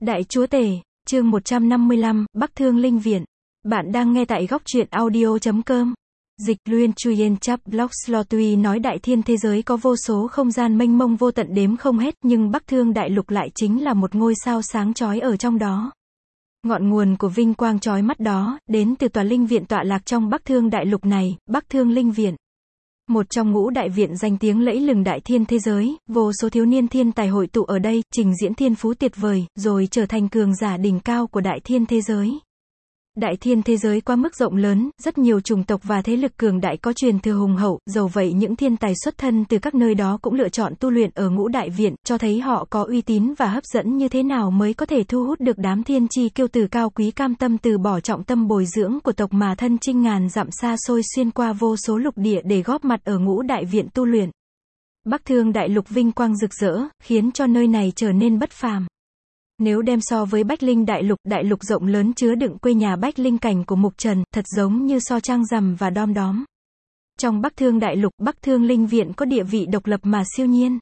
Đại Chúa Tể, chương 155, Bắc Thương Linh Viện. Bạn đang nghe tại góc truyện audio.com. Dịch Luyên Chuyen Chap Blog Slotui nói đại thiên thế giới có vô số không gian mênh mông vô tận đếm không hết, nhưng Bắc Thương Đại Lục lại chính là một ngôi sao sáng chói ở trong đó. Ngọn nguồn của vinh quang chói mắt đó, đến từ tòa linh viện tọa lạc trong Bắc Thương Đại Lục này, Bắc Thương Linh Viện. Một trong ngũ đại viện danh tiếng lẫy lừng đại thiên thế giới, vô số thiếu niên thiên tài hội tụ ở đây, trình diễn thiên phú tuyệt vời, rồi trở thành cường giả đỉnh cao của đại thiên thế giới. Đại thiên thế giới quá mức rộng lớn, rất nhiều chủng tộc và thế lực cường đại có truyền thừa hùng hậu, dầu vậy những thiên tài xuất thân từ các nơi đó cũng lựa chọn tu luyện ở ngũ đại viện, cho thấy họ có uy tín và hấp dẫn như thế nào mới có thể thu hút được đám thiên chi kiêu tử cao quý cam tâm từ bỏ trọng tâm bồi dưỡng của tộc mà thân chinh ngàn dặm xa xôi xuyên qua vô số lục địa để góp mặt ở ngũ đại viện tu luyện. Bắc Thương Đại Lục vinh quang rực rỡ, khiến cho nơi này trở nên bất phàm. Nếu đem so với Bách Linh Đại Lục rộng lớn chứa đựng quê nhà Bách Linh Cảnh của Mục Trần, thật giống như so trăng rằm và đom đóm. Trong Bắc Thương Đại Lục, Bắc Thương Linh Viện có địa vị độc lập mà siêu nhiên.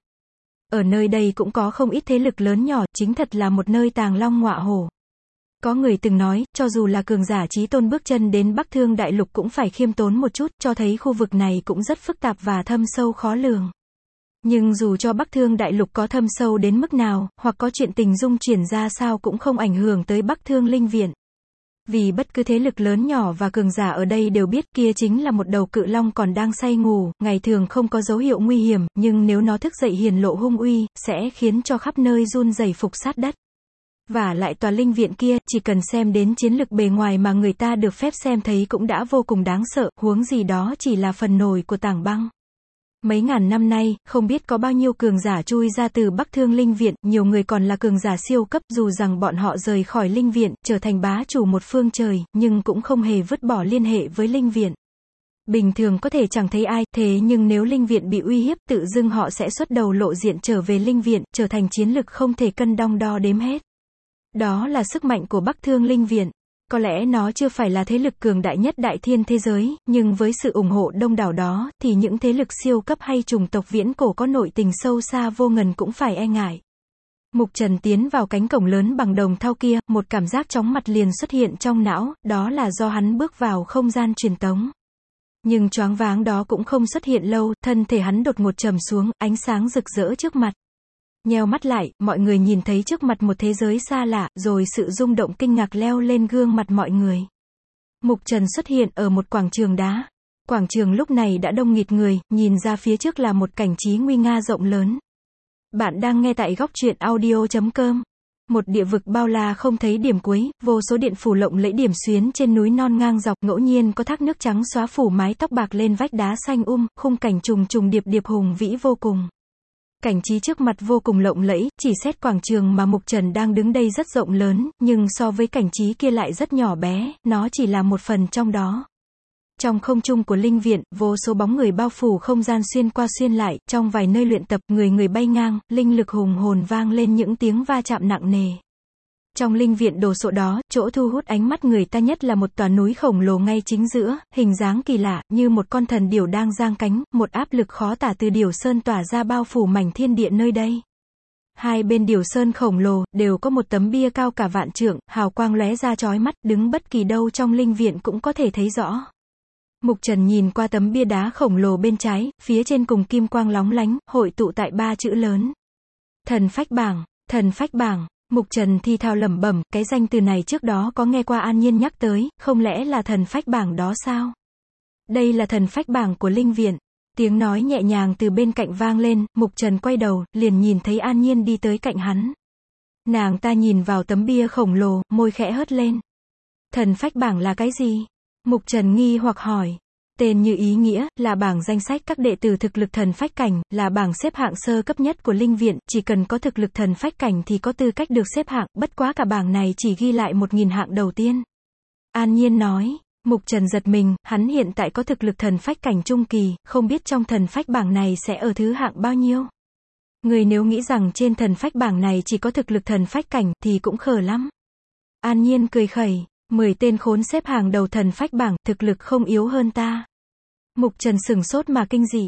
Ở nơi đây cũng có không ít thế lực lớn nhỏ, chính thật là một nơi tàng long ngọa hổ. Có người từng nói, cho dù là cường giả chí tôn bước chân đến Bắc Thương Đại Lục cũng phải khiêm tốn một chút, cho thấy khu vực này cũng rất phức tạp và thâm sâu khó lường. Nhưng dù cho Bắc Thương Đại Lục có thâm sâu đến mức nào, hoặc có chuyện tình dung chuyển ra sao cũng không ảnh hưởng tới Bắc Thương Linh Viện. Vì bất cứ thế lực lớn nhỏ và cường giả ở đây đều biết kia chính là một đầu cự long còn đang say ngủ, ngày thường không có dấu hiệu nguy hiểm, nhưng nếu nó thức dậy hiển lộ hung uy, sẽ khiến cho khắp nơi run rẩy phục sát đất. Và lại tòa linh viện kia, chỉ cần xem đến chiến lực bề ngoài mà người ta được phép xem thấy cũng đã vô cùng đáng sợ, huống gì đó chỉ là phần nổi của tảng băng. Mấy ngàn năm nay, không biết có bao nhiêu cường giả chui ra từ Bắc Thương Linh Viện, nhiều người còn là cường giả siêu cấp, dù rằng bọn họ rời khỏi Linh Viện, trở thành bá chủ một phương trời, nhưng cũng không hề vứt bỏ liên hệ với Linh Viện. Bình thường có thể chẳng thấy ai, thế nhưng nếu Linh Viện bị uy hiếp, tự dưng họ sẽ xuất đầu lộ diện trở về Linh Viện, trở thành chiến lực không thể cân đong đo đếm hết. Đó là sức mạnh của Bắc Thương Linh Viện. Có lẽ nó chưa phải là thế lực cường đại nhất đại thiên thế giới, nhưng với sự ủng hộ đông đảo đó, thì những thế lực siêu cấp hay chủng tộc viễn cổ có nội tình sâu xa vô ngần cũng phải e ngại. Mục Trần tiến vào cánh cổng lớn bằng đồng thau kia, một cảm giác chóng mặt liền xuất hiện trong não, đó là do hắn bước vào không gian truyền tống. Nhưng choáng váng đó cũng không xuất hiện lâu, thân thể hắn đột ngột trầm xuống, ánh sáng rực rỡ trước mặt. Nheo mắt lại, mọi người nhìn thấy trước mặt một thế giới xa lạ, rồi sự rung động kinh ngạc leo lên gương mặt mọi người. Mục Trần xuất hiện ở một quảng trường đá. Quảng trường lúc này đã đông nghịt người, nhìn ra phía trước là một cảnh trí nguy nga rộng lớn. Bạn đang nghe tại góc truyện audio.com. Một địa vực bao la không thấy điểm cuối, vô số điện phủ lộng lẫy điểm xuyến trên núi non ngang dọc, ngẫu nhiên có thác nước trắng xóa phủ mái tóc bạc lên vách đá xanh khung cảnh trùng trùng điệp điệp hùng vĩ vô cùng. Cảnh trí trước mặt vô cùng lộng lẫy, chỉ xét quảng trường mà Mục Trần đang đứng đây rất rộng lớn, nhưng so với cảnh trí kia lại rất nhỏ bé, nó chỉ là một phần trong đó. Trong không trung của Linh Viện, vô số bóng người bao phủ không gian xuyên qua xuyên lại, trong vài nơi luyện tập, người bay ngang, linh lực hùng hồn vang lên những tiếng va chạm nặng nề. Trong Linh Viện đồ sộ đó, chỗ thu hút ánh mắt người ta nhất là một tòa núi khổng lồ ngay chính giữa, hình dáng kỳ lạ, như một con thần điểu đang giang cánh, một áp lực khó tả từ điểu sơn tỏa ra bao phủ mảnh thiên địa nơi đây. Hai bên điểu sơn khổng lồ, đều có một tấm bia cao cả vạn trượng, hào quang lóe ra chói mắt, đứng bất kỳ đâu trong Linh Viện cũng có thể thấy rõ. Mục Trần nhìn qua tấm bia đá khổng lồ bên trái, phía trên cùng kim quang lóng lánh, hội tụ tại ba chữ lớn. Thần Phách Bảng, Thần Phách Bảng. Mục Trần thi thào lẩm bẩm, cái danh từ này trước đó có nghe qua An Nhiên nhắc tới, không lẽ là thần phách bảng đó sao? Đây là thần phách bảng của Linh Viện. Tiếng nói nhẹ nhàng từ bên cạnh vang lên, Mục Trần quay đầu, liền nhìn thấy An Nhiên đi tới cạnh hắn. Nàng ta nhìn vào tấm bia khổng lồ, môi khẽ hớt lên. Thần phách bảng là cái gì? Mục Trần nghi hoặc hỏi. Tên như ý nghĩa, là bảng danh sách các đệ tử thực lực thần phách cảnh, là bảng xếp hạng sơ cấp nhất của Linh Viện, chỉ cần có thực lực thần phách cảnh thì có tư cách được xếp hạng, bất quá cả bảng này chỉ ghi lại 1000 hạng đầu tiên. An Nhiên nói. Mục Trần giật mình, hắn hiện tại có thực lực thần phách cảnh trung kỳ, không biết trong thần phách bảng này sẽ ở thứ hạng bao nhiêu. Người nếu nghĩ rằng trên thần phách bảng này chỉ có thực lực thần phách cảnh, thì cũng khờ lắm. An Nhiên cười khẩy. 10 tên khốn xếp hàng đầu thần phách bảng, thực lực không yếu hơn ta. Mục Trần sửng sốt mà kinh dị.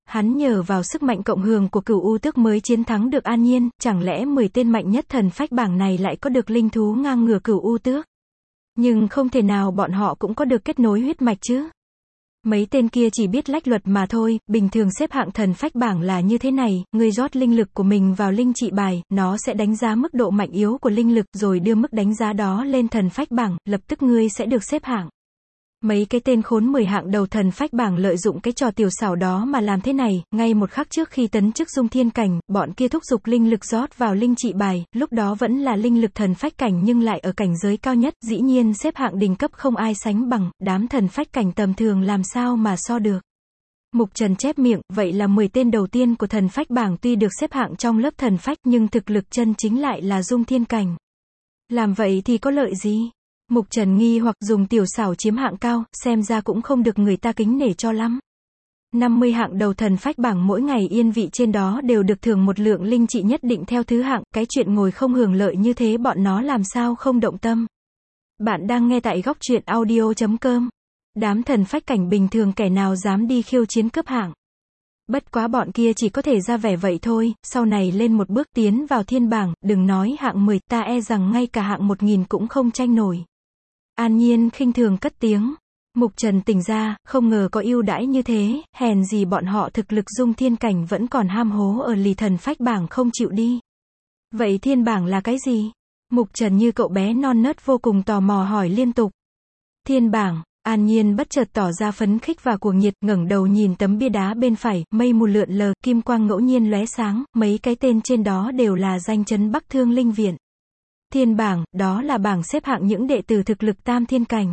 Hắn nhờ vào sức mạnh cộng hưởng của Cửu U Tước mới chiến thắng được An Nhiên, chẳng lẽ 10 tên mạnh nhất thần phách bảng này lại có được linh thú ngang ngửa Cửu U Tước? Nhưng không thể nào bọn họ cũng có được kết nối huyết mạch chứ. Mấy tên kia chỉ biết lách luật mà thôi, bình thường xếp hạng thần phách bảng là như thế này, ngươi rót linh lực của mình vào linh trị bài, nó sẽ đánh giá mức độ mạnh yếu của linh lực rồi đưa mức đánh giá đó lên thần phách bảng, lập tức ngươi sẽ được xếp hạng. Mấy cái tên khốn 10 hạng đầu thần phách bảng lợi dụng cái trò tiểu xảo đó mà làm thế này, ngay một khắc trước khi tấn chức dung thiên cảnh, bọn kia thúc giục linh lực rót vào linh trị bài, lúc đó vẫn là linh lực thần phách cảnh nhưng lại ở cảnh giới cao nhất, dĩ nhiên xếp hạng đỉnh cấp không ai sánh bằng, đám thần phách cảnh tầm thường làm sao mà so được. Mục Trần chép miệng, vậy là 10 tên đầu tiên của thần phách bảng tuy được xếp hạng trong lớp thần phách nhưng thực lực chân chính lại là dung thiên cảnh. Làm vậy thì có lợi gì? Mục Trần nghi hoặc dùng tiểu xảo chiếm hạng cao, xem ra cũng không được người ta kính nể cho lắm. 50 hạng đầu thần phách bảng mỗi ngày yên vị trên đó đều được thưởng một lượng linh trị nhất định theo thứ hạng, cái chuyện ngồi không hưởng lợi như thế bọn nó làm sao không động tâm. Bạn đang nghe tại góc truyện audio.com. Đám thần phách cảnh bình thường kẻ nào dám đi khiêu chiến cấp hạng. Bất quá bọn kia chỉ có thể ra vẻ vậy thôi, sau này lên một bước tiến vào thiên bảng, đừng nói hạng 10, ta e rằng ngay cả hạng 1000 cũng không tranh nổi. An Nhiên khinh thường cất tiếng. Mục Trần tỉnh ra, không ngờ có ưu đãi như thế, hèn gì bọn họ thực lực dung thiên cảnh vẫn còn ham hố ở lì thần phách bảng không chịu đi. Vậy thiên bảng là cái gì? Mục Trần như cậu bé non nớt vô cùng tò mò hỏi liên tục. Thiên bảng, An Nhiên bất chợt tỏ ra phấn khích và cuồng nhiệt, ngẩng đầu nhìn tấm bia đá bên phải, mây mù lượn lờ, kim quang ngẫu nhiên lóe sáng, mấy cái tên trên đó đều là danh chấn Bắc Thương Linh Viện. Thiên bảng, đó là bảng xếp hạng những đệ tử thực lực tam thiên cảnh.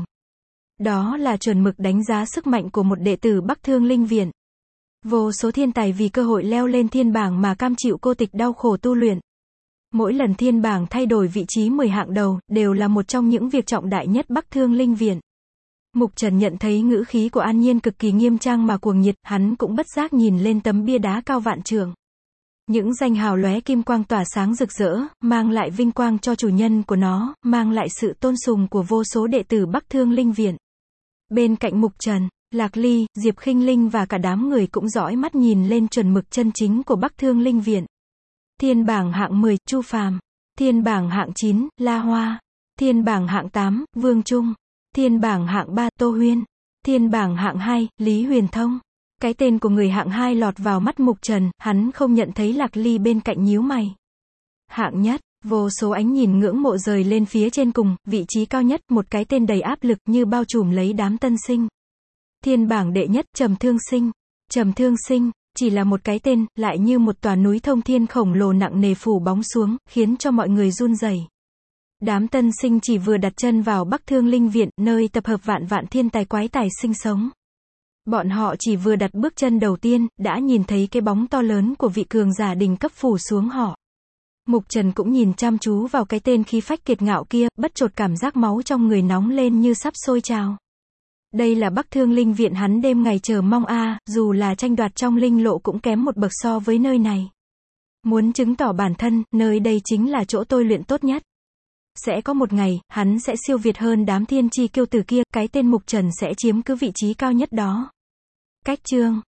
Đó là chuẩn mực đánh giá sức mạnh của một đệ tử Bắc Thương Linh Viện. Vô số thiên tài vì cơ hội leo lên thiên bảng mà cam chịu cô tịch đau khổ tu luyện. Mỗi lần thiên bảng thay đổi vị trí 10 hạng đầu, đều là một trong những việc trọng đại nhất Bắc Thương Linh Viện. Mục Trần nhận thấy ngữ khí của An Nhiên cực kỳ nghiêm trang mà cuồng nhiệt, hắn cũng bất giác nhìn lên tấm bia đá cao vạn trượng. Những danh hào lóe kim quang tỏa sáng rực rỡ, mang lại vinh quang cho chủ nhân của nó, mang lại sự tôn sùng của vô số đệ tử Bắc Thương Linh Viện. Bên cạnh Mục Trần, Lạc Ly, Diệp Khinh Linh và cả đám người cũng dõi mắt nhìn lên chuẩn mực chân chính của Bắc Thương Linh Viện. Thiên bảng hạng 10, Chu Phàm. Thiên bảng hạng 9, La Hoa. Thiên bảng hạng 8, Vương Trung. Thiên bảng hạng 3, Tô Huyên. Thiên bảng hạng 2, Lý Huyền Thông. Cái tên của người hạng 2 lọt vào mắt Mục Trần, hắn không nhận thấy Lạc Ly bên cạnh nhíu mày. Hạng nhất, vô số ánh nhìn ngưỡng mộ rời lên phía trên cùng, vị trí cao nhất, một cái tên đầy áp lực như bao trùm lấy đám tân sinh. Thiên bảng đệ nhất, Trầm Thương Sinh. Trầm Thương Sinh, chỉ là một cái tên, lại như một tòa núi thông thiên khổng lồ nặng nề phủ bóng xuống, khiến cho mọi người run rẩy. Đám tân sinh chỉ vừa đặt chân vào Bắc Thương Linh Viện, nơi tập hợp vạn vạn thiên tài quái tài sinh sống. Bọn họ chỉ vừa đặt bước chân đầu tiên, đã nhìn thấy cái bóng to lớn của vị cường giả đỉnh cấp phủ xuống họ. Mục Trần cũng nhìn chăm chú vào cái tên khí phách kiệt ngạo kia, bất chợt cảm giác máu trong người nóng lên như sắp sôi trào. Đây là Bắc Thương Linh Viện hắn đêm ngày chờ mong dù là tranh đoạt trong linh lộ cũng kém một bậc so với nơi này. Muốn chứng tỏ bản thân, nơi đây chính là chỗ tôi luyện tốt nhất. Sẽ có một ngày, hắn sẽ siêu việt hơn đám thiên chi kiêu tử kia, cái tên Mục Trần sẽ chiếm cứ vị trí cao nhất đó. Cách chương